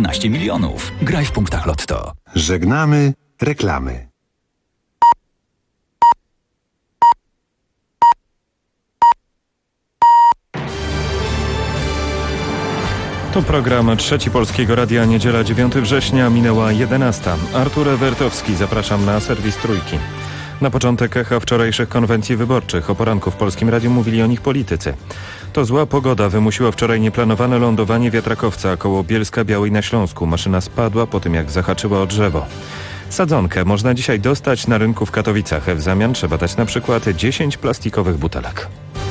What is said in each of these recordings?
15 milionów. Graj w punktach Lotto. Żegnamy reklamy. To program Trzeci Polskiego Radia, niedziela 9 września, minęła 11. Artur Ewertowski, zapraszam na serwis Trójki. Na początek echa wczorajszych konwencji wyborczych. O poranku w Polskim Radiu mówili o nich politycy. To zła pogoda wymusiła wczoraj nieplanowane lądowanie wiatrakowca koło Bielska-Białej na Śląsku. Maszyna spadła po tym, jak zahaczyła o drzewo. Sadzonkę można dzisiaj dostać na rynku w Katowicach. W zamian trzeba dać na przykład 10 plastikowych butelek.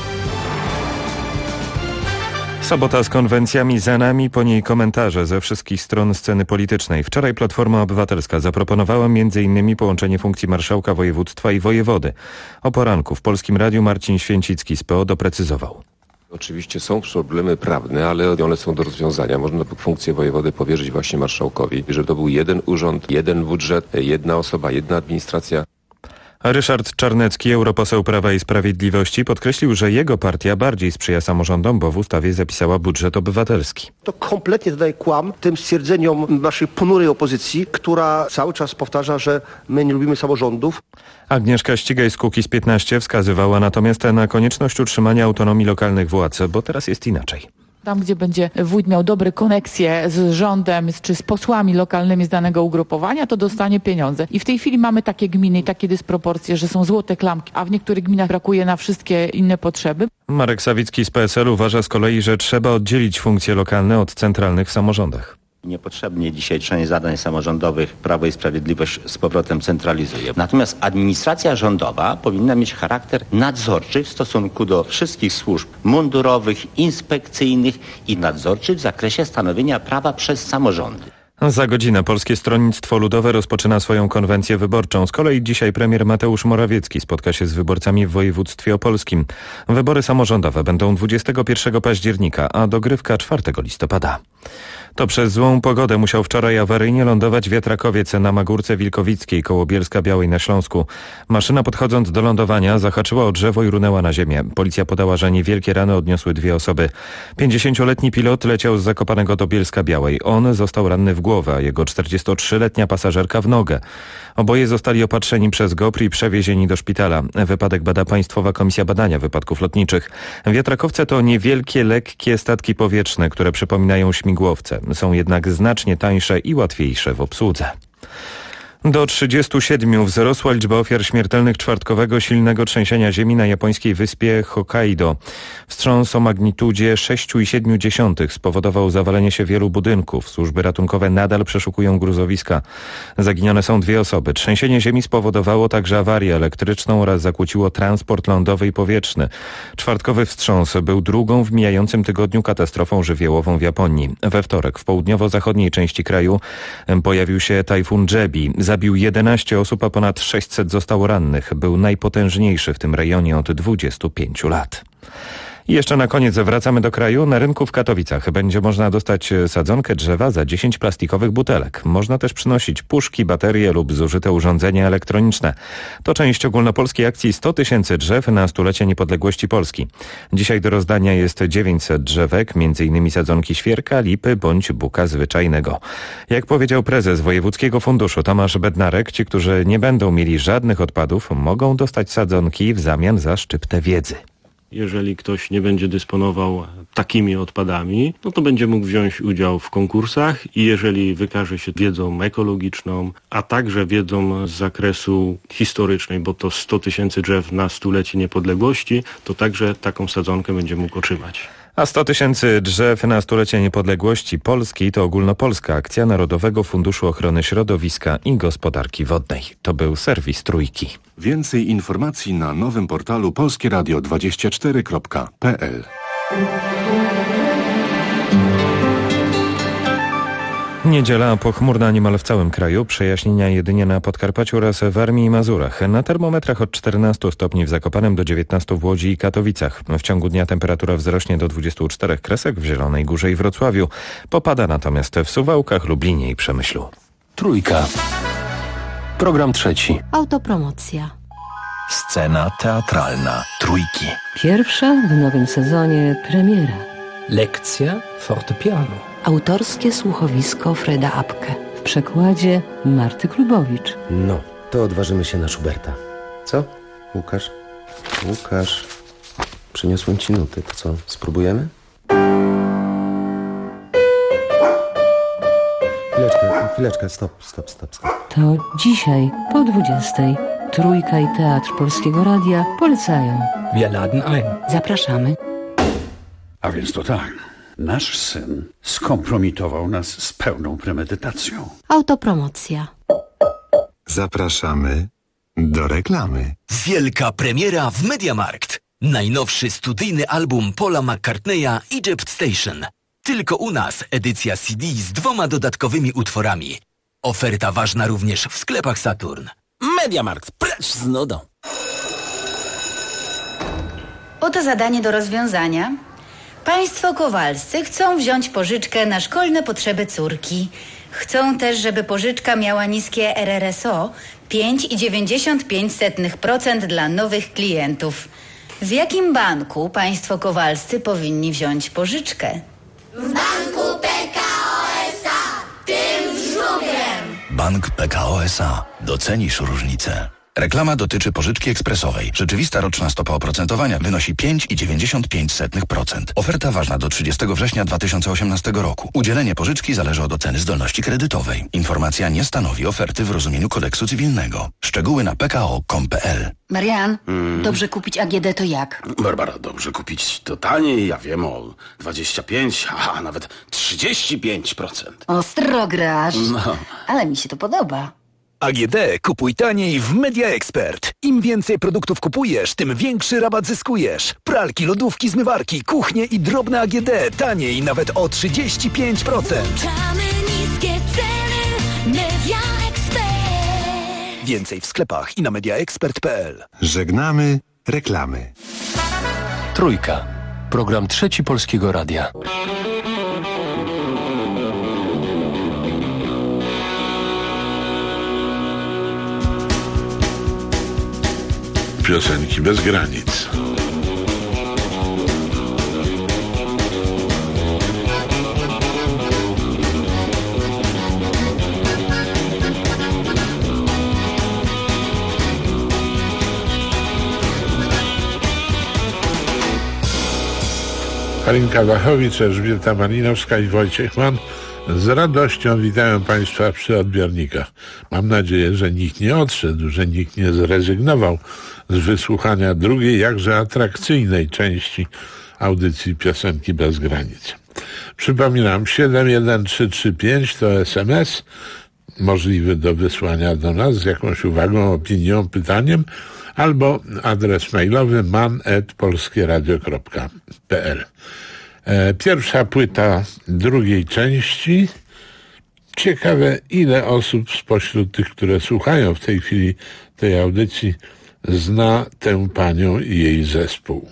Sobota z konwencjami za nami, po niej komentarze ze wszystkich stron sceny politycznej. Wczoraj Platforma Obywatelska zaproponowała m.in. połączenie funkcji marszałka województwa i wojewody. O poranku w Polskim Radiu Marcin Święcicki z PO doprecyzował. Oczywiście są problemy prawne, ale one są do rozwiązania. Można funkcję wojewody powierzyć właśnie marszałkowi, żeby to był jeden urząd, jeden budżet, jedna osoba, jedna administracja. Ryszard Czarnecki, europoseł Prawa i Sprawiedliwości, podkreślił, że jego partia bardziej sprzyja samorządom, bo w ustawie zapisała budżet obywatelski. To kompletnie daje kłam tym stwierdzeniom naszej ponurej opozycji, która cały czas powtarza, że my nie lubimy samorządów. Agnieszka Ścigaj z Kukiz15 wskazywała natomiast na konieczność utrzymania autonomii lokalnych władz, bo teraz jest inaczej. Tam, gdzie będzie wójt miał dobre koneksje z rządem czy z posłami lokalnymi z danego ugrupowania, to dostanie pieniądze. I w tej chwili mamy takie gminy i takie dysproporcje, że są złote klamki, a w niektórych gminach brakuje na wszystkie inne potrzeby. Marek Sawicki z PSL uważa z kolei, że trzeba oddzielić funkcje lokalne od centralnych w samorządach. Niepotrzebnie dzisiaj część zadań samorządowych Prawo i Sprawiedliwość z powrotem centralizuje. Natomiast administracja rządowa powinna mieć charakter nadzorczy w stosunku do wszystkich służb mundurowych, inspekcyjnych i nadzorczy w zakresie stanowienia prawa przez samorządy. Za godzinę Polskie Stronnictwo Ludowe rozpoczyna swoją konwencję wyborczą. Z kolei dzisiaj premier Mateusz Morawiecki spotka się z wyborcami w województwie opolskim. Wybory samorządowe będą 21 października, a dogrywka 4 listopada. To przez złą pogodę musiał wczoraj awaryjnie lądować wiatrakowiec na Magórce Wilkowickiej koło Bielska-Białej na Śląsku. Maszyna podchodząc do lądowania zahaczyła o drzewo i runęła na ziemię. Policja podała, że niewielkie rany odniosły 2 osoby. 50-letni pilot leciał z Zakopanego do Bielska-Białej. On został ranny w głowę, a jego 43-letnia pasażerka w nogę. Oboje zostali opatrzeni przez GOPR i przewiezieni do szpitala. Wypadek bada Państwowa Komisja Badania Wypadków Lotniczych. Wiatrakowce to niewielkie, lekkie statki powietrzne, które przypominają śmigłowce. Są jednak znacznie tańsze i łatwiejsze w obsłudze. Do 37 wzrosła liczba ofiar śmiertelnych czwartkowego silnego trzęsienia ziemi na japońskiej wyspie Hokkaido. Wstrząs o magnitudzie 6,7 spowodował zawalenie się wielu budynków. Służby ratunkowe nadal przeszukują gruzowiska. Zaginione są 2 osoby. Trzęsienie ziemi spowodowało także awarię elektryczną oraz zakłóciło transport lądowy i powietrzny. Czwartkowy wstrząs był drugą w mijającym tygodniu katastrofą żywiołową w Japonii. We wtorek w południowo-zachodniej części kraju pojawił się tajfun Jebi. Zabił 11 osób, a ponad 600 zostało rannych. Był najpotężniejszy w tym rejonie od 25 lat. I jeszcze na koniec wracamy do kraju. Na rynku w Katowicach będzie można dostać sadzonkę drzewa za 10 plastikowych butelek. Można też przynosić puszki, baterie lub zużyte urządzenia elektroniczne. To część ogólnopolskiej akcji 100 000 drzew na stulecie niepodległości Polski. Dzisiaj do rozdania jest 900 drzewek, m.in. sadzonki świerka, lipy bądź buka zwyczajnego. Jak powiedział prezes Wojewódzkiego Funduszu Tomasz Bednarek, ci, którzy nie będą mieli żadnych odpadów, mogą dostać sadzonki w zamian za szczyptę wiedzy. Jeżeli ktoś nie będzie dysponował takimi odpadami, no to będzie mógł wziąć udział w konkursach i jeżeli wykaże się wiedzą ekologiczną, a także wiedzą z zakresu historycznej, bo to 100 000 drzew na stulecie niepodległości, to także taką sadzonkę będzie mógł otrzymać. A 100 000 drzew na stulecie niepodległości Polski to ogólnopolska akcja Narodowego Funduszu Ochrony Środowiska i Gospodarki Wodnej. To był serwis Trójki. Więcej informacji na nowym portalu polskieradio24.pl. Niedziela pochmurna niemal w całym kraju, przejaśnienia jedynie na Podkarpaciu oraz w Warmii i Mazurach. Na termometrach od 14 stopni w Zakopanem do 19 w Łodzi i Katowicach. W ciągu dnia temperatura wzrośnie do 24 kresek w Zielonej Górze i Wrocławiu. Popada natomiast w Suwałkach, Lublinie i Przemyślu. Trójka. Program trzeci. Autopromocja. Scena teatralna Trójki. Pierwsza w nowym sezonie premiera. Lekcja fortepianu. Autorskie słuchowisko Freda Apke. W przekładzie Marty Klubowicz. No, to odważymy się na Schuberta. Co? Łukasz? Przyniosłem ci nuty. To co, spróbujemy? Chwileczkę, stop. To dzisiaj po 20:00 Trójka i Teatr Polskiego Radia polecają. Wir laden ein. Zapraszamy. A więc to tak. Nasz syn skompromitował nas z pełną premedytacją. Autopromocja. Zapraszamy do reklamy. Wielka premiera w MediaMarkt. Najnowszy studyjny album Paula McCartneya Egypt Station. Tylko u nas edycja CD z 2 dodatkowymi utworami. Oferta ważna również w sklepach Saturn. MediaMarkt, precz z nudą. Oto zadanie do rozwiązania. Państwo Kowalscy chcą wziąć pożyczkę na szkolne potrzeby córki. Chcą też, żeby pożyczka miała niskie RRSO 5,95% dla nowych klientów. W jakim banku państwo Kowalscy powinni wziąć pożyczkę? W banku PKO SA, tym w Żubiem. Bank PKO SA. Docenisz różnicę. Reklama dotyczy pożyczki ekspresowej. Rzeczywista roczna stopa oprocentowania wynosi 5,95%. Oferta ważna do 30 września 2018 roku. Udzielenie pożyczki zależy od oceny zdolności kredytowej. Informacja nie stanowi oferty w rozumieniu kodeksu cywilnego. Szczegóły na pko.com.pl. Marian, dobrze kupić AGD to jak? Barbara, dobrze kupić to taniej, ja wiem, o 25, a nawet 35%. Ostro grasz, No. ale mi się to podoba. AGD kupuj taniej w Media Expert. Im więcej produktów kupujesz, tym większy rabat zyskujesz. Pralki, lodówki, zmywarki, kuchnie i drobne AGD taniej nawet o 35%. Niskie ceny Media Expert. Więcej w sklepach i na mediaexpert.pl. Żegnamy reklamy. Trójka. Program Trzeci Polskiego Radia. Piosenki bez granic. Halinka Wachowicz, Elżbieta Malinowska i Wojciech Mann z radością witają Państwa przy odbiornikach. Mam nadzieję, że nikt nie odszedł, że nikt nie zrezygnował z wysłuchania drugiej, jakże atrakcyjnej części audycji Piosenki bez granic. Przypominam, 71335 to SMS możliwy do wysłania do nas z jakąś uwagą, opinią, pytaniem, albo adres mailowy man@polskieradio.pl. Pierwsza płyta drugiej części. Ciekawe, ile osób spośród tych, które słuchają w tej chwili tej audycji, zna tę panią i jej zespół.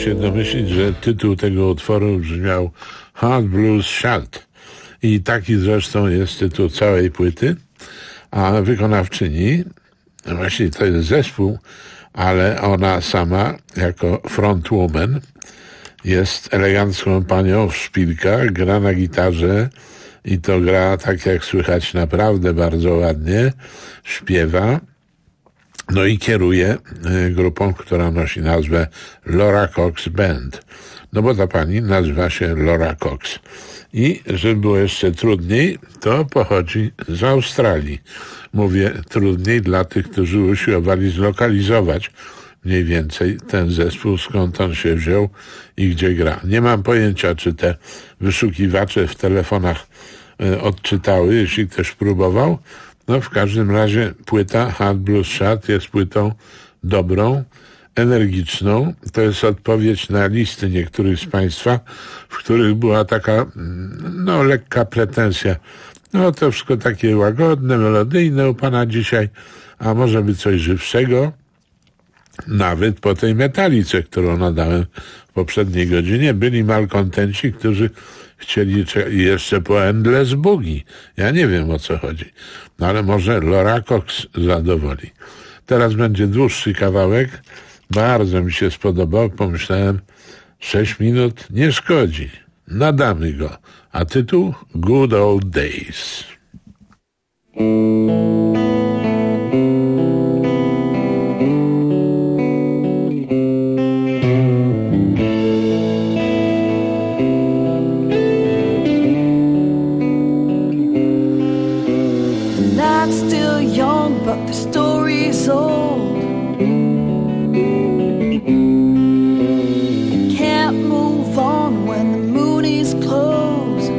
się domyślić, że tytuł tego utworu brzmiał Hard Blues Shot. I taki zresztą jest tytuł całej płyty. A wykonawczyni, właśnie to jest zespół, ale ona sama jako frontwoman jest elegancką panią w szpilkach, gra na gitarze i to gra tak jak słychać naprawdę bardzo ładnie, śpiewa. No i kieruje grupą, która nosi nazwę Laura Cox Band. No bo ta pani nazywa się Laura Cox. I żeby było jeszcze trudniej, to pochodzi z Australii. Mówię trudniej dla tych, którzy usiłowali zlokalizować mniej więcej ten zespół, skąd on się wziął i gdzie gra. Nie mam pojęcia, czy te wyszukiwacze w telefonach odczytały, jeśli ktoś próbował. No w każdym razie płyta Hard Blues Shot jest płytą dobrą, energiczną. To jest odpowiedź na listy niektórych z Państwa, w których była taka, no, lekka pretensja. No to wszystko takie łagodne, melodyjne u Pana dzisiaj, a może by coś żywszego? Nawet po tej metalice, którą nadałem w poprzedniej godzinie, byli malkontenci, którzy chcieli jeszcze po Endless Boogie. Ja nie wiem, o co chodzi. No ale może Laura Cox zadowoli. Teraz będzie dłuższy kawałek. Bardzo mi się spodobał. Pomyślałem, 6 minut nie szkodzi. Nadamy go. A tytuł Good Old Days. Not still young, but the story is old. Can't move on when the moon is closed.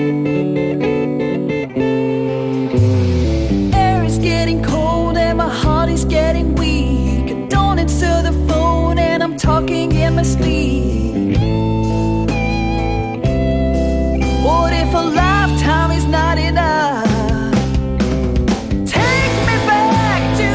Air is getting cold and my heart is getting weak. I don't answer the phone and I'm talking in my sleep. What if a lifetime is not enough? Take me back to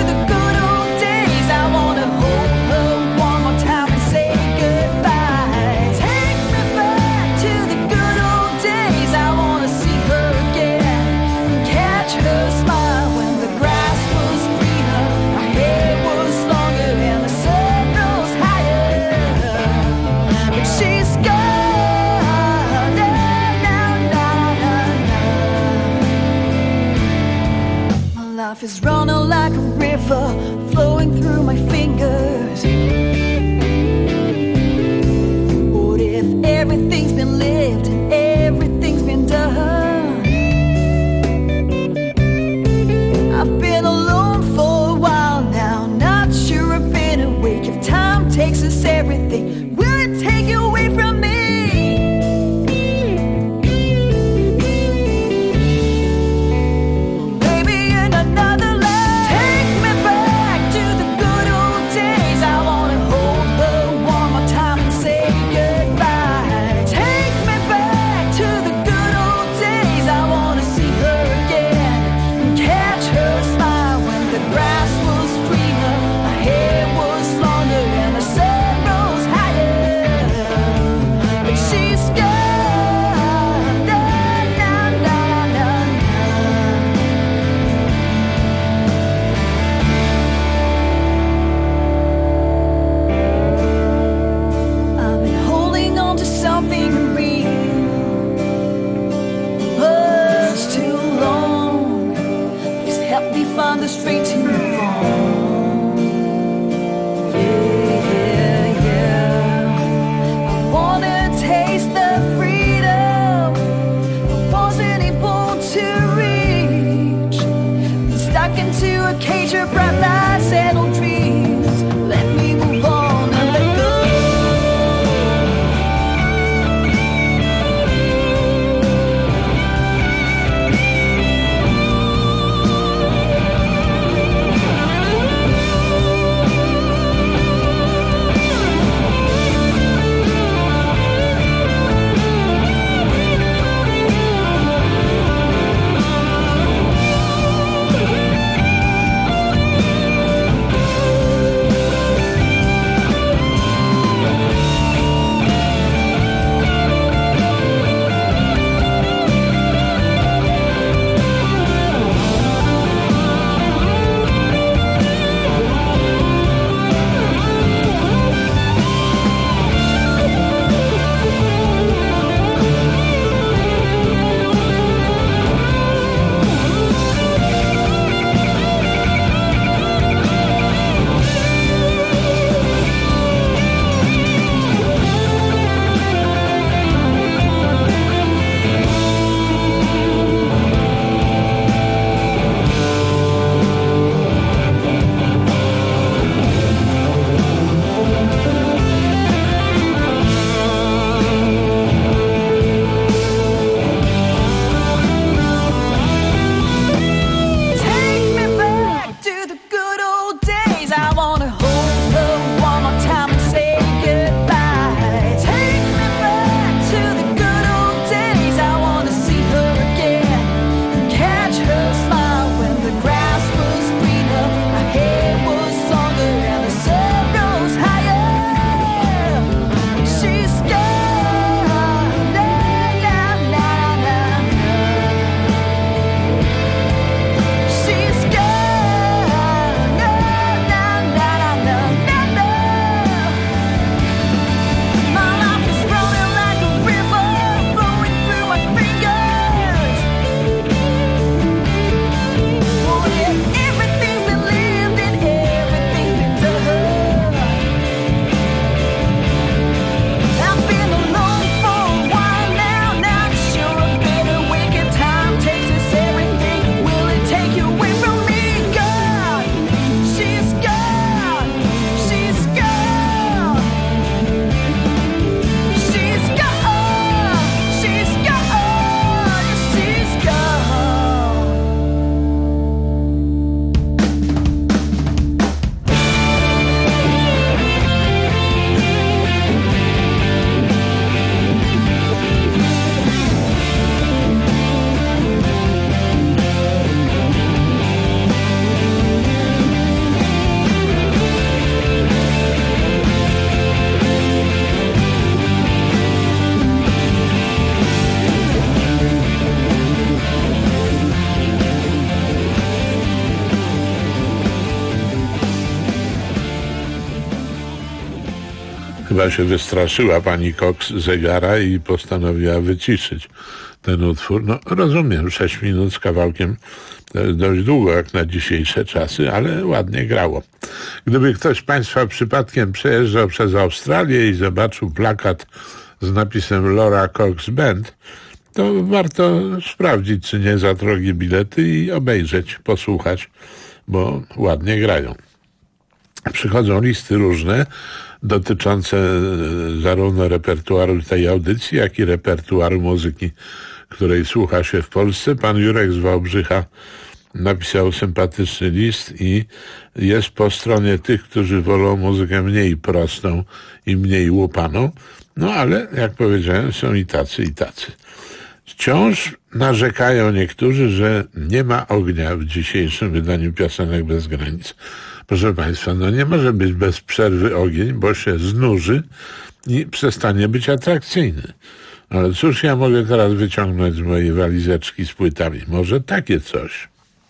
Chyba się wystraszyła pani Cox zegara i postanowiła wyciszyć ten utwór. No rozumiem, 6 minut z kawałkiem to jest dość długo jak na dzisiejsze czasy, ale ładnie grało. Gdyby ktoś z państwa przypadkiem przejeżdżał przez Australię i zobaczył plakat z napisem Laura Cox Band, to warto sprawdzić, czy nie za drogie bilety i obejrzeć, posłuchać, bo ładnie grają. Przychodzą listy różne dotyczące zarówno repertuaru tej audycji, jak i repertuaru muzyki, której słucha się w Polsce. Pan Jurek z Wałbrzycha napisał sympatyczny list i jest po stronie tych, którzy wolą muzykę mniej prostą i mniej łupaną. No ale, jak powiedziałem, są i tacy, i tacy. Wciąż narzekają niektórzy, że nie ma ognia w dzisiejszym wydaniu Piosenek bez granic. Proszę państwa, no nie może być bez przerwy ogień, bo się znuży i przestanie być atrakcyjny. Ale cóż ja mogę teraz wyciągnąć z mojej walizeczki z płytami? Może takie coś.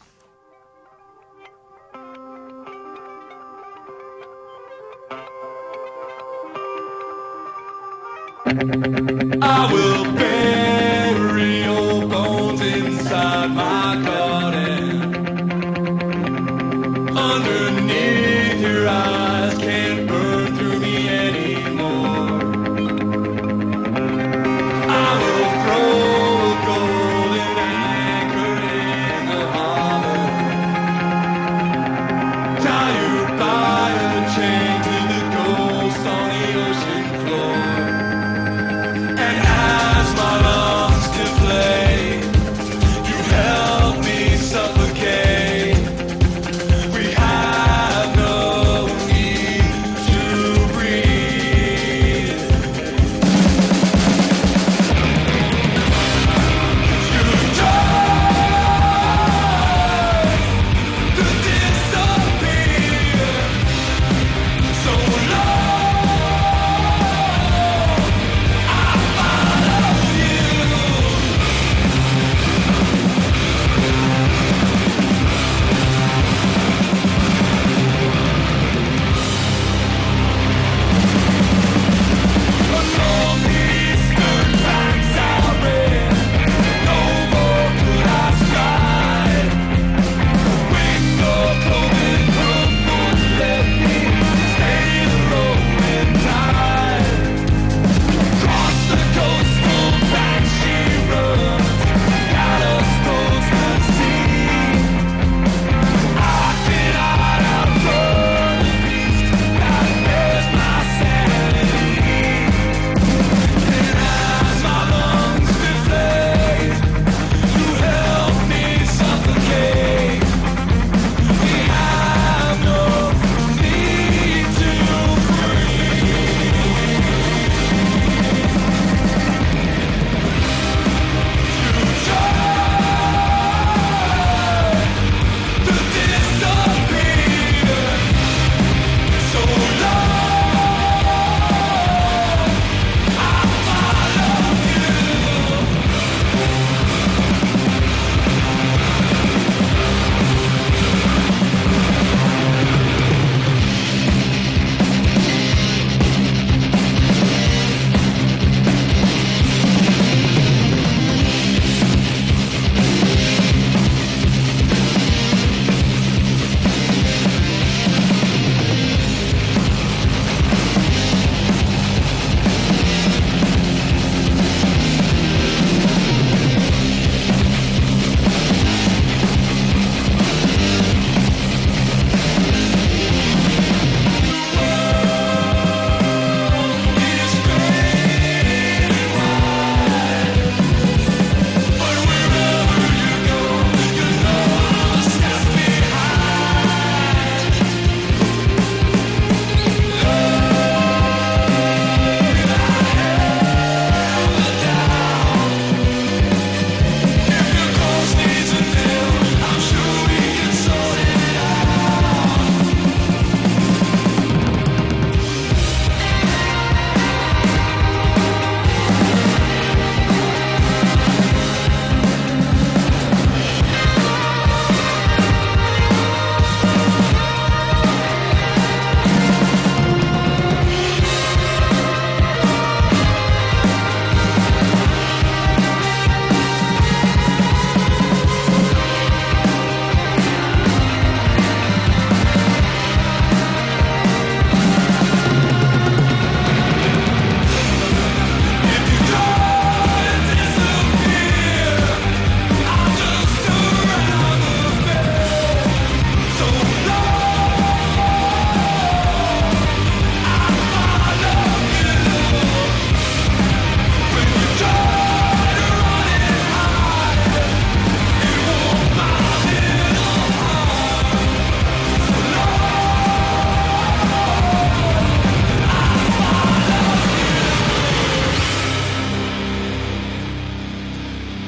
I will bury your bones inside my garden. Underneath your eyes can't burn through me anymore. I will throw a golden anchor in the harbor.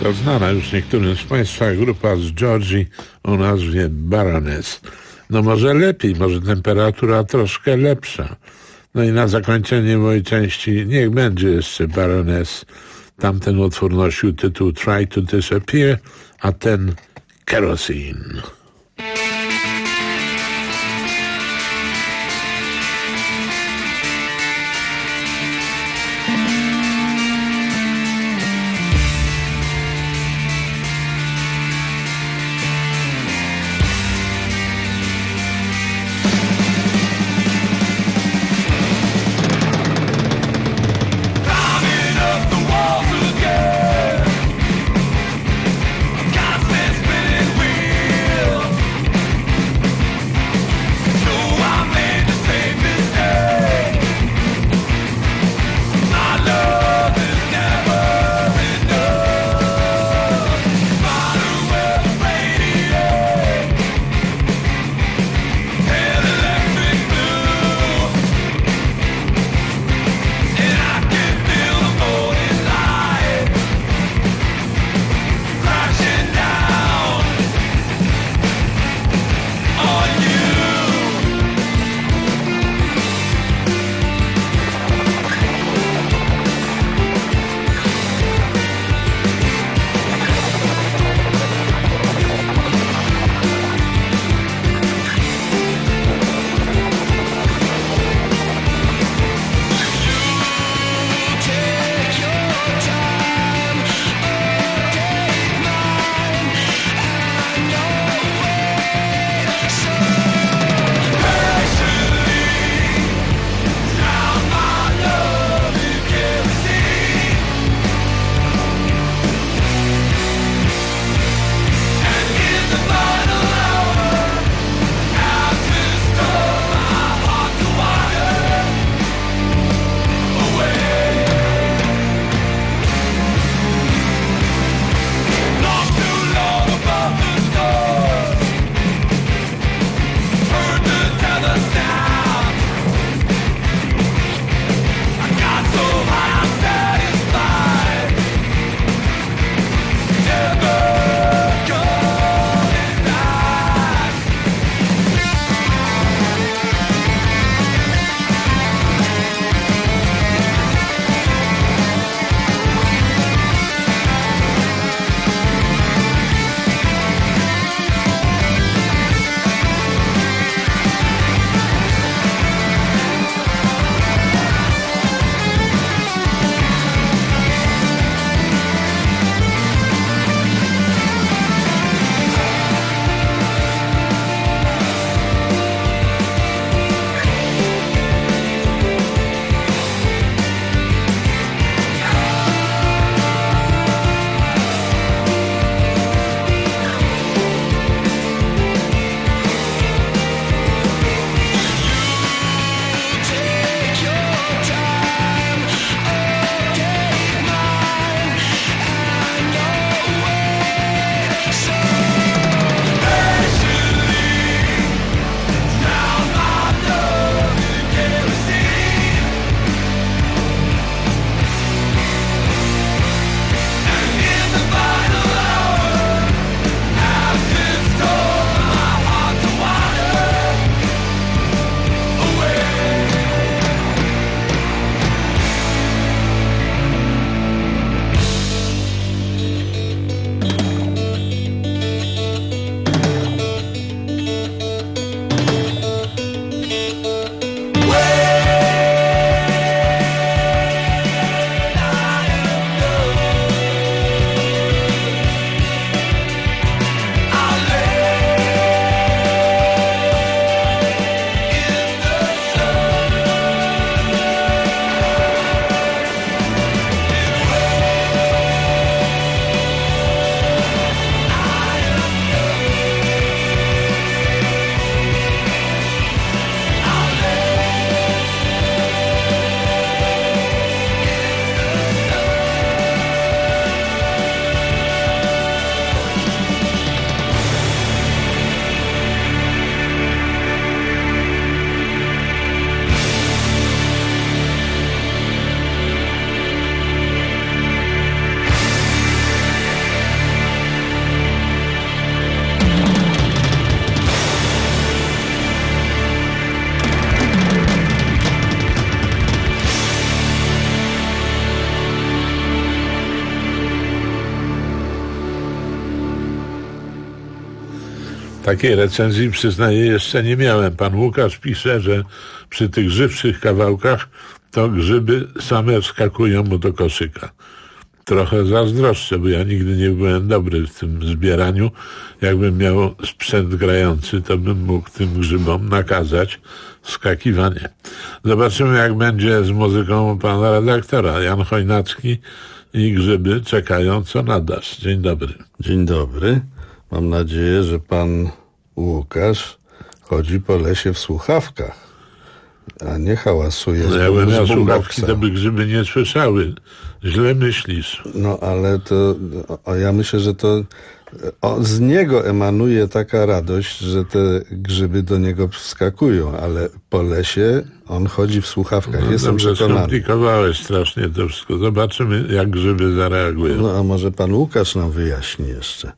To znana już niektórym z Państwa grupa z Georgii o nazwie Baroness. No może lepiej, może temperatura troszkę lepsza. No i na zakończenie mojej części niech będzie jeszcze Baroness. Tamten utwór nosił tytuł Try to Disappear, a ten Kerosene. Spinning wheel Takiej recenzji, przyznaję, jeszcze nie miałem. Pan Łukasz pisze, że przy tych żywszych kawałkach to grzyby same wskakują mu do koszyka. Trochę zazdroszczę, bo ja nigdy nie byłem dobry w tym zbieraniu. Jakbym miał sprzęt grający, to bym mógł tym grzybom nakazać wskakiwanie. Zobaczymy, jak będzie z muzyką pana redaktora. Jan Chojnacki i grzyby czekają, co nadasz. Dzień dobry. Dzień dobry. Mam nadzieję, że pan Łukasz chodzi po lesie w słuchawkach, a nie hałasuje No, jakbym miał słuchawki, to by grzyby nie słyszały. Źle myślisz. No ale to, ja myślę, że to z niego emanuje taka radość, że te grzyby do niego wskakują, ale po lesie on chodzi w słuchawkach. Jestem przekonany. Skomplikowałeś strasznie to wszystko. Zobaczymy, jak grzyby zareagują. No a może pan Łukasz nam wyjaśni jeszcze.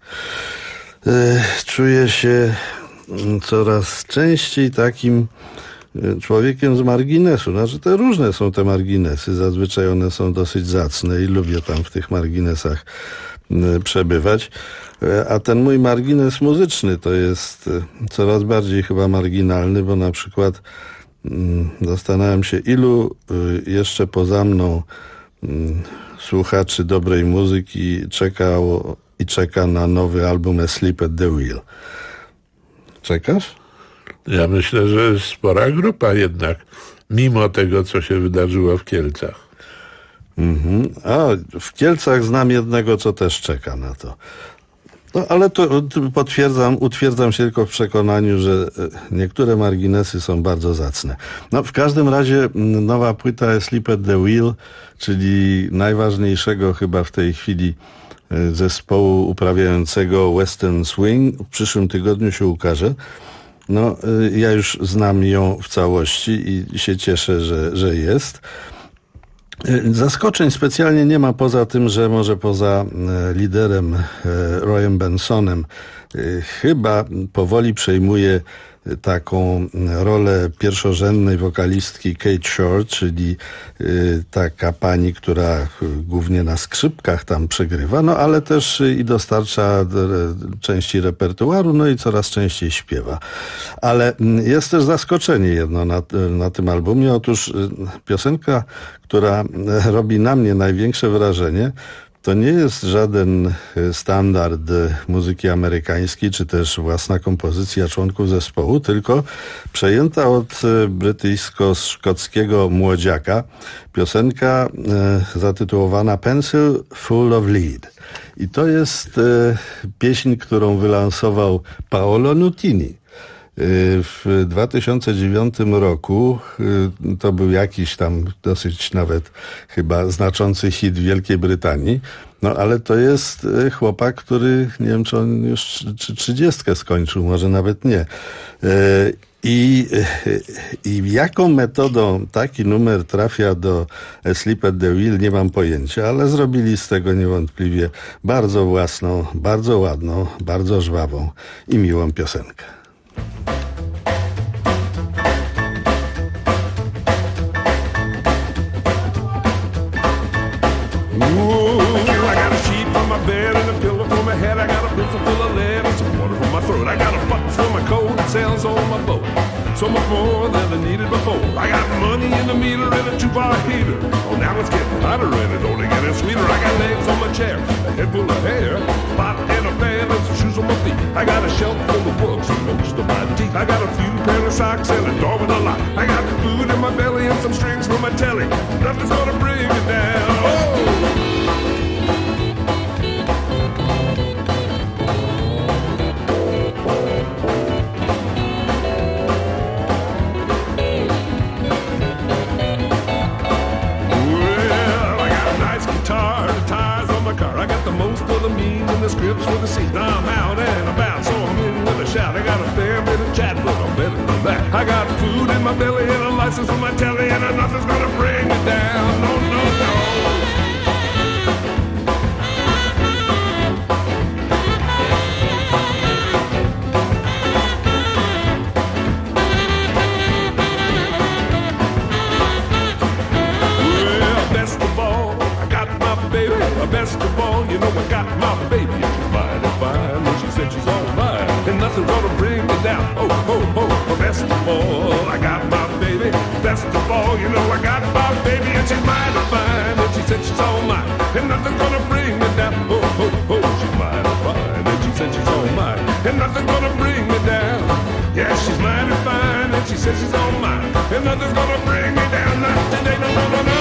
Czuję się coraz częściej takim człowiekiem z marginesu. Znaczy, te różne są te marginesy. Zazwyczaj one są dosyć zacne i lubię tam w tych marginesach przebywać. A ten mój margines muzyczny to jest coraz bardziej chyba marginalny, bo na przykład zastanawiam się, ilu jeszcze poza mną słuchaczy dobrej muzyki czeka na nowy album Asleep at the Wheel. Czekasz? Ja myślę, że jest spora grupa jednak, mimo tego, co się wydarzyło w Kielcach. A w Kielcach znam jednego, co też czeka na to. No, ale to utwierdzam się tylko w przekonaniu, że niektóre marginesy są bardzo zacne. No, w każdym razie nowa płyta Asleep at the Wheel, czyli najważniejszego chyba w tej chwili zespołu uprawiającego Western Swing, w przyszłym tygodniu się ukaże. No, ja już znam ją w całości i się cieszę, że jest. Zaskoczeń specjalnie nie ma, poza tym, że może poza liderem Royem Bensonem chyba powoli przejmuje taką rolę pierwszorzędnej wokalistki Kate Shore, czyli taka pani, która głównie na skrzypkach tam przegrywa, no ale też i dostarcza części repertuaru, no i coraz częściej śpiewa. Ale jest też zaskoczenie jedno na tym albumie. Otóż piosenka, która robi na mnie największe wrażenie, to nie jest żaden standard muzyki amerykańskiej, czy też własna kompozycja członków zespołu, tylko przejęta od brytyjsko-szkockiego młodziaka piosenka zatytułowana Pencil Full of Lead. I to jest pieśń, którą wylansował Paolo Nutini. W 2009 roku to był jakiś tam dosyć nawet chyba znaczący hit w Wielkiej Brytanii, no ale to jest chłopak, który nie wiem, czy on już 30 skończył, może nawet nie. I jaką metodą taki numer trafia do Asleep at the Wheel, nie mam pojęcia, ale zrobili z tego niewątpliwie bardzo własną, bardzo ładną, bardzo żwawą i miłą piosenkę. I got a sheet for my bed and a pillow for my head. I got a pencil full of lead and some water for my throat. I got a box for my coat and sails on my boat. So much more than I needed before. I got money in the meter and a 2-bar heater. Oh, now it's getting hotter and it's only getting sweeter. I got legs on my chair, a head full of hair, a pot and a pan and some shoes on my feet. I got a shelf full of books and most of my teeth. I got a few pair of socks and a door with a lock. I got food in my belly and some strings for my telly. Nothing's gonna bring me down. Oh! The scripts for the seat. Now I'm out and about, so I'm in with a shout. I got a fair bit of chat, but I'm better than that. I got food in my belly and a license for my telly, and nothing's gonna bring me down. No, no, no. Well, best of all, I got my baby. Best of all, you know I got my baby. Mighty fine, and she said she's all mine, and nothing's gonna bring bring me down. Oh, oh, oh, she's mighty fine, and she said she's all mine, and nothing's gonna bring me down. Yeah, she's mighty fine, and she says she's all mine, and nothing's gonna bring me down. Not today, no, no, no, no.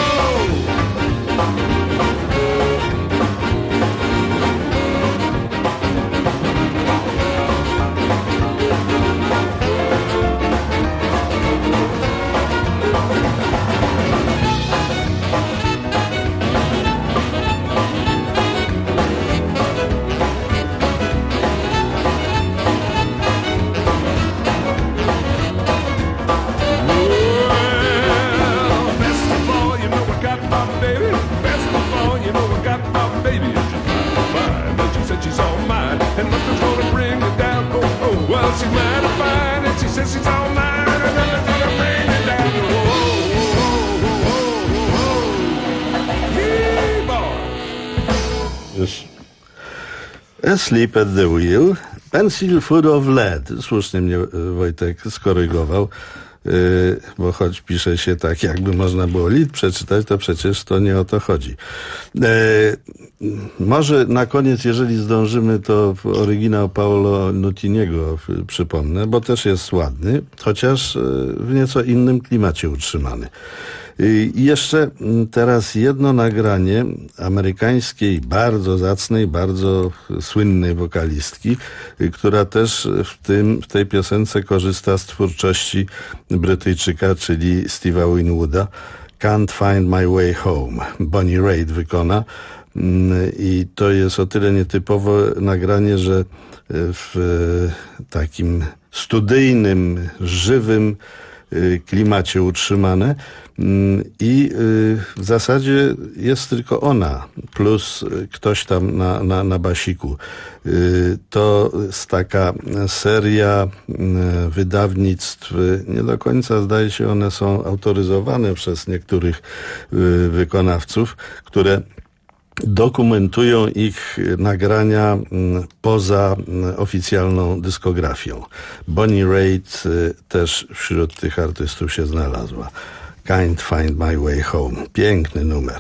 She's mighty fine, and she says she's all mine, and nothing's gonna bring me down. Hey, boy. Już. Asleep at the Wheel, Pencil Full of Lead. Słusznie mnie Wojtek skorygował, bo choć pisze się tak, jakby można było lead przeczytać, to przecież to nie o to chodzi. Może na koniec, jeżeli zdążymy, to oryginał Paolo Nutiniego przypomnę, bo też jest ładny, chociaż w nieco innym klimacie utrzymany. I jeszcze teraz jedno nagranie amerykańskiej, bardzo zacnej, bardzo słynnej wokalistki, która też w tej piosence korzysta z twórczości Brytyjczyka, czyli Steve'a Winwooda. Can't Find My Way Home. Bonnie Raitt wykona. I to jest o tyle nietypowe nagranie, że w takim studyjnym, żywym klimacie utrzymane i w zasadzie jest tylko ona plus ktoś tam na basiku. To jest taka seria wydawnictw, nie do końca zdaje się one są autoryzowane przez niektórych wykonawców, które dokumentują ich nagrania poza oficjalną dyskografią. Bonnie Raitt też wśród tych artystów się znalazła. Can't Find My Way Home. Piękny numer.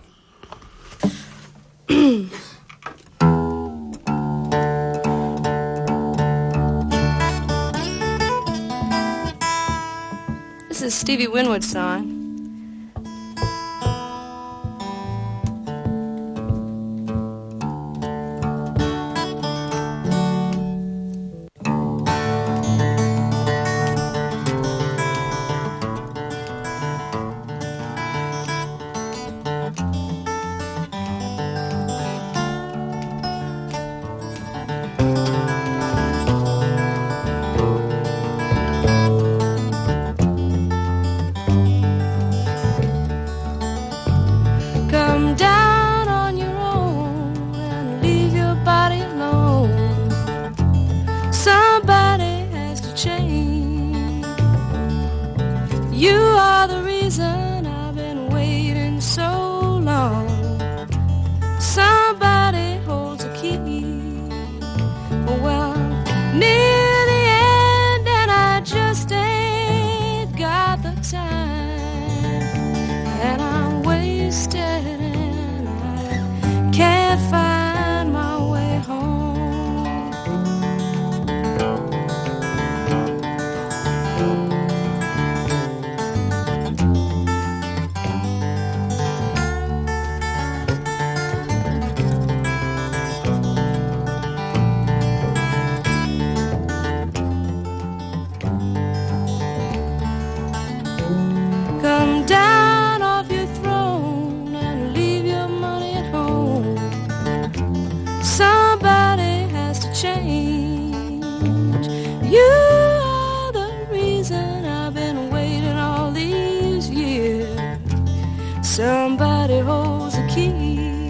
This is Stevie Winwood's song. Somebody holds the key.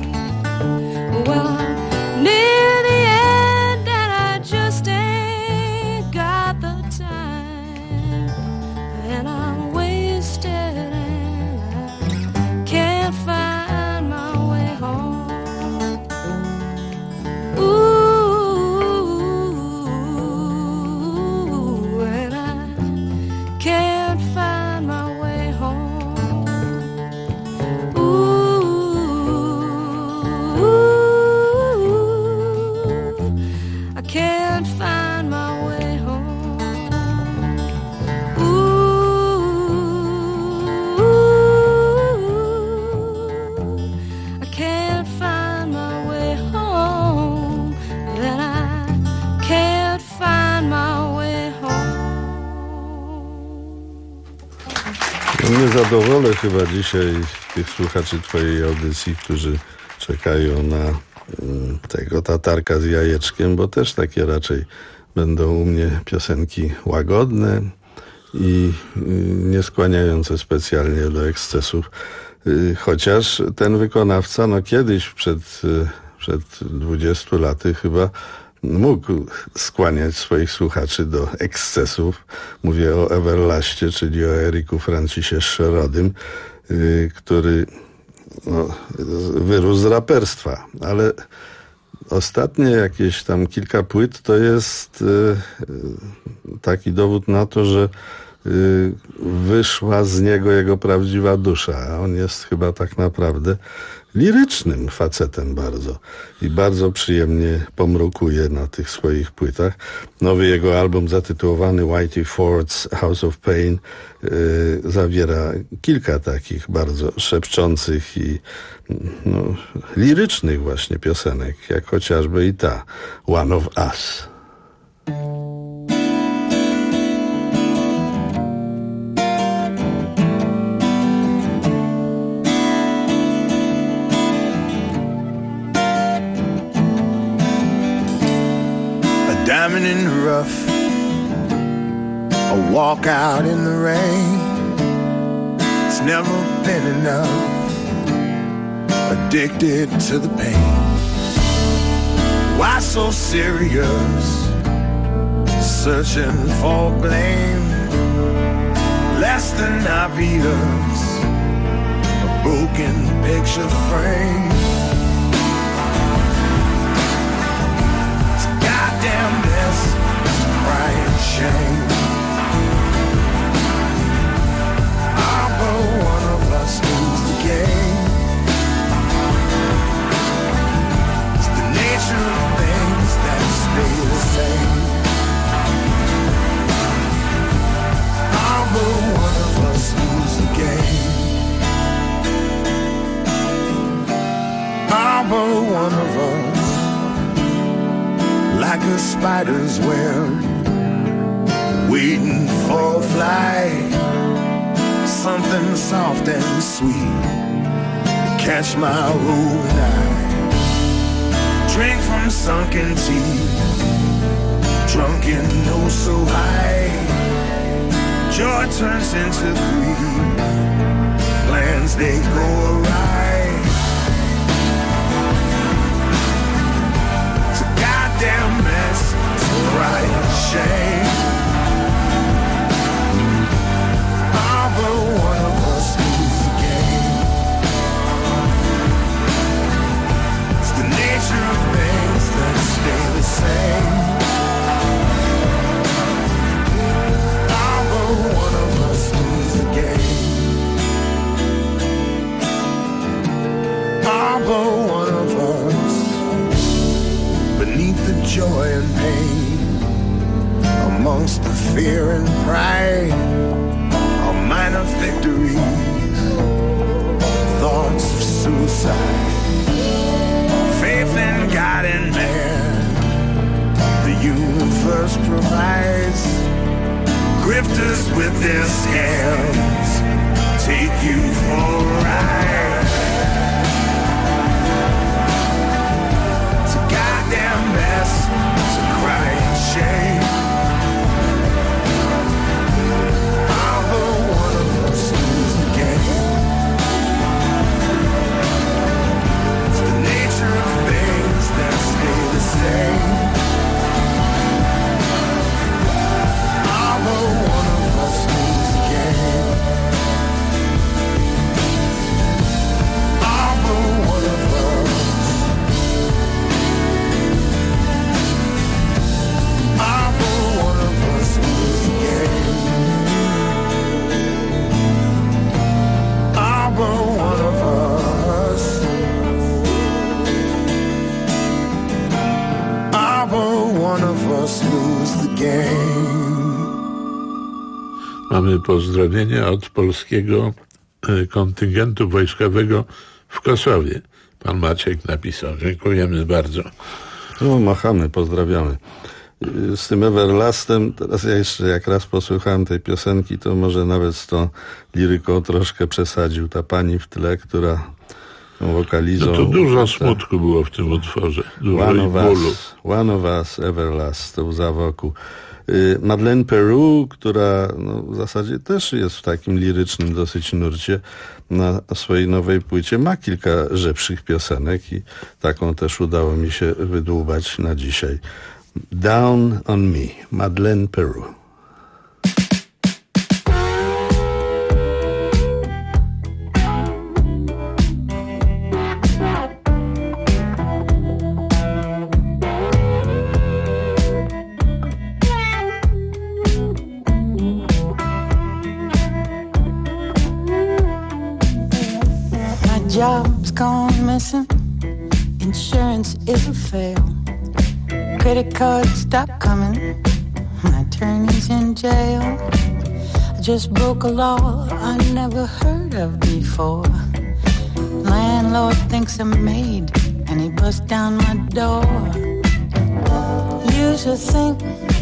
Well, I'm near the end and I just ain't got the time, and I'm wasted and I can't find my way home. Ooh, zadowolę chyba dzisiaj tych słuchaczy twojej audycji, którzy czekają na tego tatarka z jajeczkiem, bo też takie raczej będą u mnie piosenki łagodne i nie skłaniające specjalnie do ekscesów. Chociaż ten wykonawca, no kiedyś przed 20 laty chyba mógł skłaniać swoich słuchaczy do ekscesów. Mówię o Everlaście, czyli o Eriku Francisie Szerodym, który wyrósł z raperstwa, ale ostatnie jakieś tam kilka płyt to jest taki dowód na to, że wyszła z niego jego prawdziwa dusza, a on jest chyba tak naprawdę lirycznym facetem bardzo i bardzo przyjemnie pomrukuje na tych swoich płytach. Nowy jego album zatytułowany Whitey Ford's House of Pain zawiera kilka takich bardzo szepczących i lirycznych właśnie piosenek, jak chociażby i ta One of Us. Diamond in the rough, a walk out in the rain. It's never been enough, addicted to the pain. Why so serious, searching for blame? Less than obvious, a broken picture frame. Damn mess, crying shame. But one of us lose the game. It's the nature of things that stay the same. But one of us lose the game. But one of us, like a spider's web, waiting for a fly, something soft and sweet to catch my roving eye. Drink from sunken teeth, drunken oh so high. Joy turns into grief, plans they go awry. Damn mess, pride and shame. But one of us lose the game. It's the nature of things that stay the same. But one of us lose the game. But one of us, beneath the joy and pain, amongst the fear and pride, are minor victories, thoughts of suicide, faith in God and man, the universe provides. Grifters with their scales take you for a ride. Goddamn mess, it's a crying shame. But one of us lose the game. It's the nature of things that stay the same. But one of us lose the game. But one of us. Mamy pozdrowienia od polskiego kontyngentu wojskowego w Kosowie. Pan Maciek napisał. Dziękujemy bardzo. No, machamy, pozdrawiamy. z tym Everlastem, teraz ja jeszcze jak raz posłuchałem tej piosenki, to może nawet z tą liryką troszkę przesadził. Ta pani w tle, która tą wokalizą... No to dużo smutku było w tym utworze. Dużo bólu. One of Us, Everlast, to łza wokół. Madeleine Peru, która w zasadzie też jest w takim lirycznym dosyć nurcie, na swojej nowej płycie ma kilka rzepszych piosenek i taką też udało mi się wydłubać na dzisiaj. Down on Me, Madeleine Peru. Job's gone missing, insurance is a fail, credit cards stop coming, my attorney's in jail, I just broke a law I never heard of before, landlord thinks I'm made and he busts down my door, used to think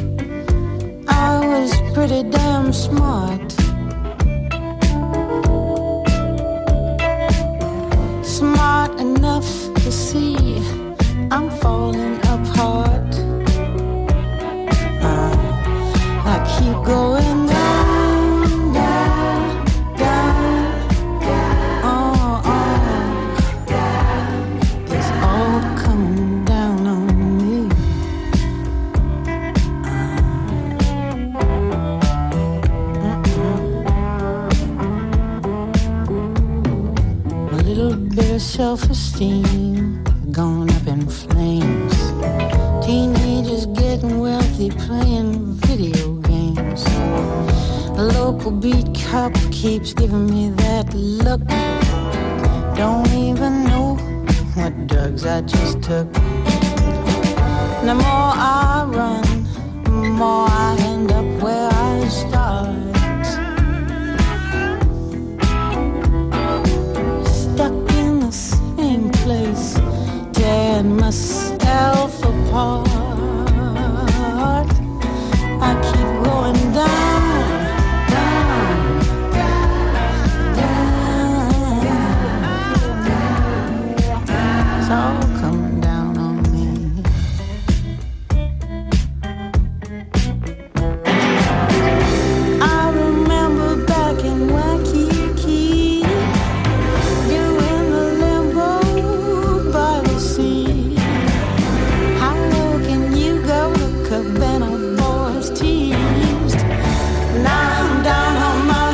I was pretty damn smart, smart enough to see I'm falling apart. I keep going down, down, down, it's all coming down on me. A little bit of self-esteem gone up in flames. Teenagers getting wealthy playing video games. The local beat cop keeps giving me that look. Don't even know what drugs I just took. The more I run, the more I end up where I start. Place, tearing myself apart. I keep going down, down, down. It's all coming down on me. I remember back in Waikiki, doing the limbo by the sea. How low can you go? Cabana boys teased. Now I'm down on my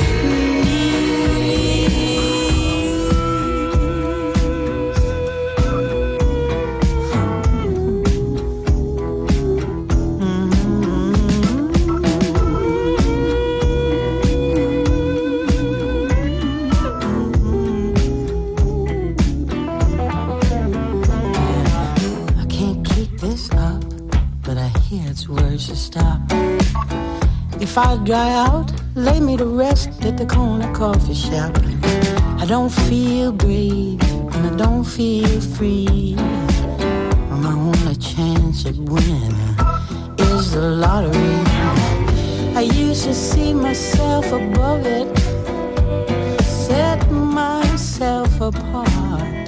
it's words to stop. If I dry out, lay me to rest at the corner coffee shop. I don't feel brave and I don't feel free. My only chance at winning is the lottery. I used to see myself above it, set myself apart.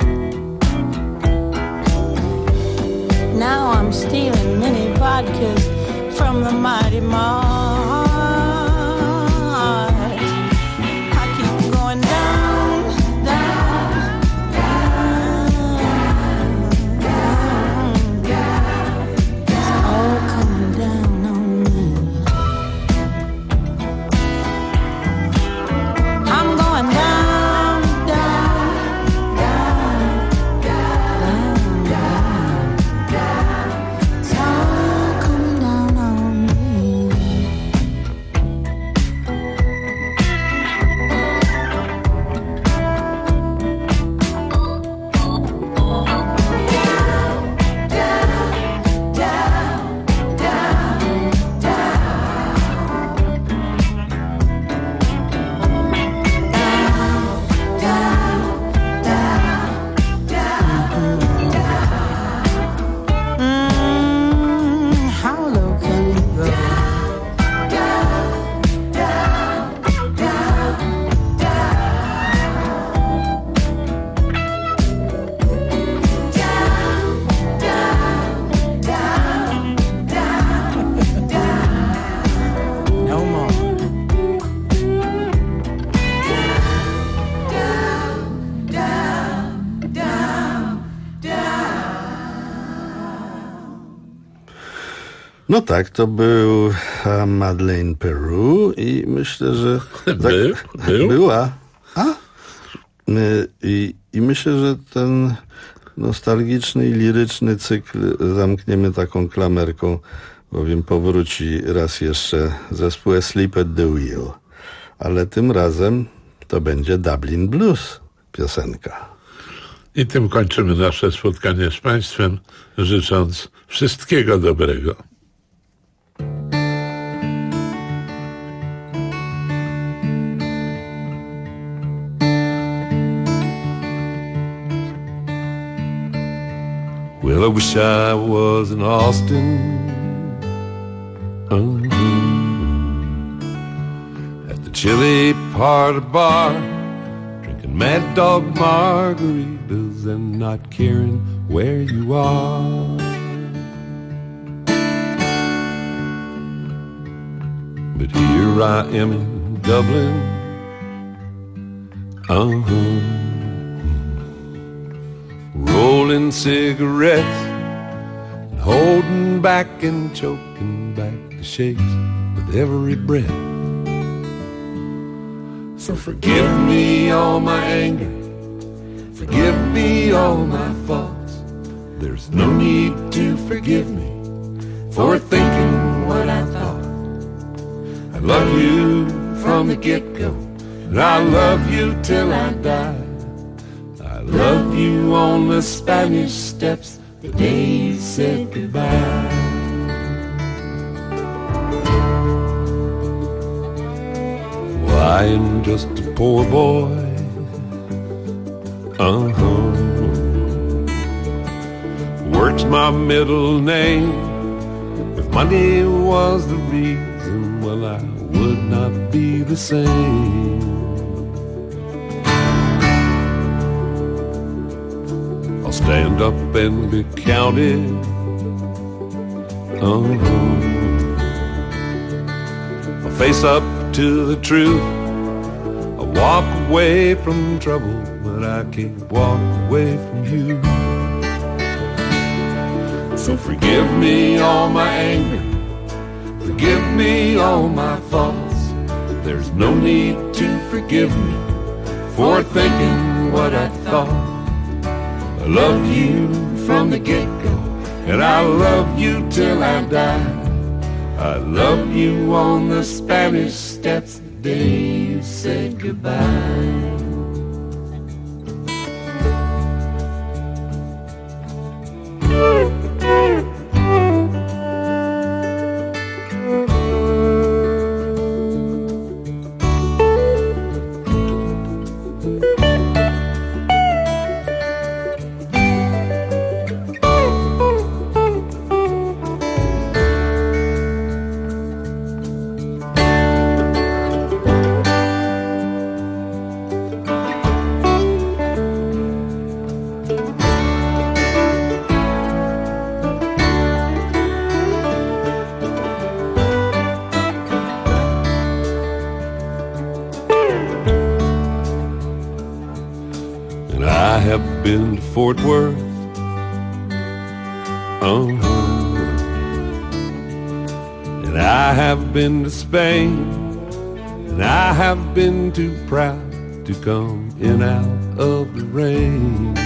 Now I'm stealing mini vodkas from the mighty mart. I keep going down, down, down, down, down. It's all coming down on me. I'm going down, down, down, down, down. It's all coming down on me. No tak, to był Madeleine Peru i myślę, że... Była. I myślę, że ten nostalgiczny i liryczny cykl zamkniemy taką klamerką, bowiem powróci raz jeszcze zespół Asleep at the Wheel. Ale tym razem to będzie Dublin Blues piosenka. I tym kończymy nasze spotkanie z Państwem, życząc wszystkiego dobrego. Well, I wish I was in Austin, at the chilly part of bar, drinking Mad Dog margaritas and not caring where you are. But here I am in Dublin, rolling cigarettes and holding back and choking back the shakes with every breath. So forgive me all my anger, forgive me all my faults. There's no need to forgive me for thinking what I thought. I love you from the get-go, and I love you till I die. I love you on the Spanish steps the day you said goodbye. Well, I am just a poor boy, work's my middle name. If money was the reason, well, I would not be the same. Stand up and be counted. I face up to the truth. I walk away from trouble, but I can't walk away from you. So forgive me all my anger, forgive me all my faults. There's no need to forgive me for thinking what I thought. I love you from the get-go, and I love you till I die. I love you on the Spanish steps the day you said goodbye. Been to Fort Worth, and I have been to Spain, and I have been too proud to come in out of the rain.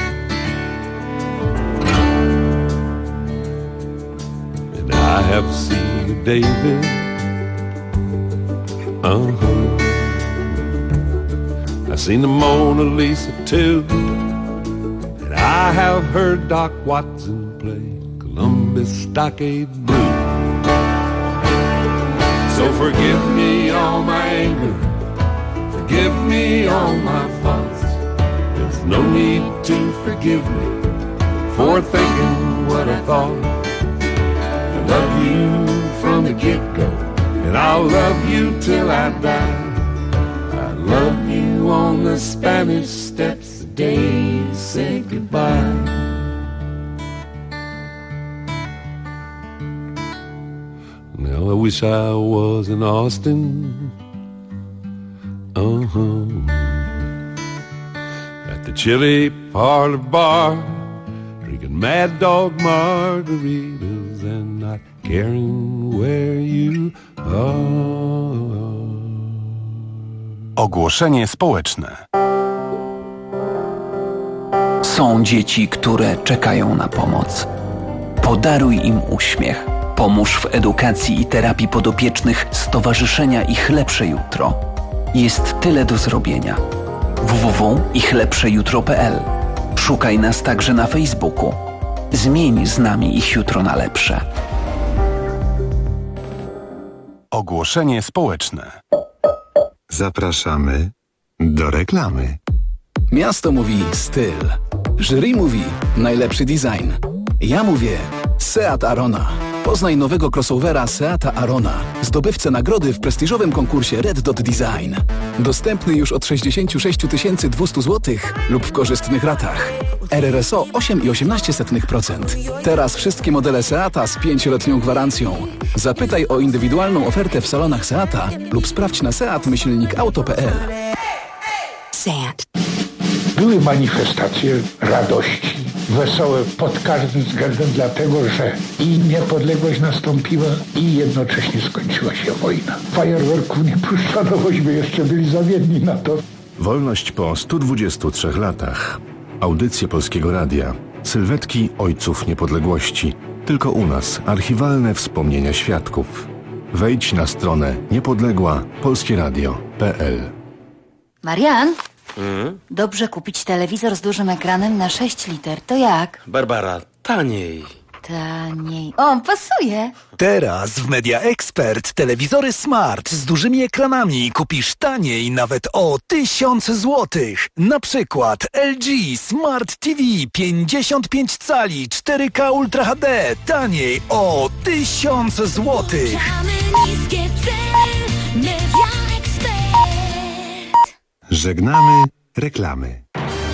And I have seen you, David, I've seen the Mona Lisa too. I have heard Doc Watson play Columbus Stockade Blues. So forgive me all my anger, forgive me all my faults. There's no need to forgive me for thinking what I thought. I love you from the get-go, and I'll love you till I die. I love you on the Spanish steps the day you said goodbye. Now I wish I was in Austin, at the chilly parlor bar, drinking Mad Dog margaritas and not caring where you are. Ogłoszenie społeczne. Są dzieci, które czekają na pomoc. Podaruj im uśmiech. Pomóż w edukacji i terapii podopiecznych Stowarzyszenia Ich Lepsze Jutro. Jest tyle do zrobienia. www.ichlepszejutro.pl. Szukaj nas także na Facebooku. Zmień z nami ich jutro na lepsze. Ogłoszenie społeczne. Zapraszamy do reklamy. Miasto mówi styl. Jury mówi najlepszy design. Ja mówię Seat Arona. Poznaj nowego crossovera Seata Arona, zdobywcę nagrody w prestiżowym konkursie Red Dot Design. Dostępny już od 66 200 zł lub w korzystnych ratach. RRSO 8,18%. Teraz wszystkie modele Seata z 5-letnią gwarancją. Zapytaj o indywidualną ofertę w salonach Seata lub sprawdź na seat-auto.pl. Seat. Były manifestacje radości, wesołe pod każdym względem, dlatego że i niepodległość nastąpiła i jednocześnie skończyła się wojna. Fajerwerków nie puszczano, bośmy jeszcze byli zawiedni na to. Wolność po 123 latach. Audycje Polskiego Radia. Sylwetki ojców niepodległości. Tylko u nas archiwalne wspomnienia świadków. Wejdź na stronę niepodległa-polskieradio.pl. Marian? Dobrze kupić telewizor z dużym ekranem na 6 liter. To jak? Barbara, taniej. Taniej. O, pasuje. Teraz w Media Expert telewizory smart z dużymi ekranami kupisz taniej nawet o 1000 złotych. Na przykład LG Smart TV 55 cali 4K Ultra HD taniej o 1000 złotych. Żegnamy reklamy.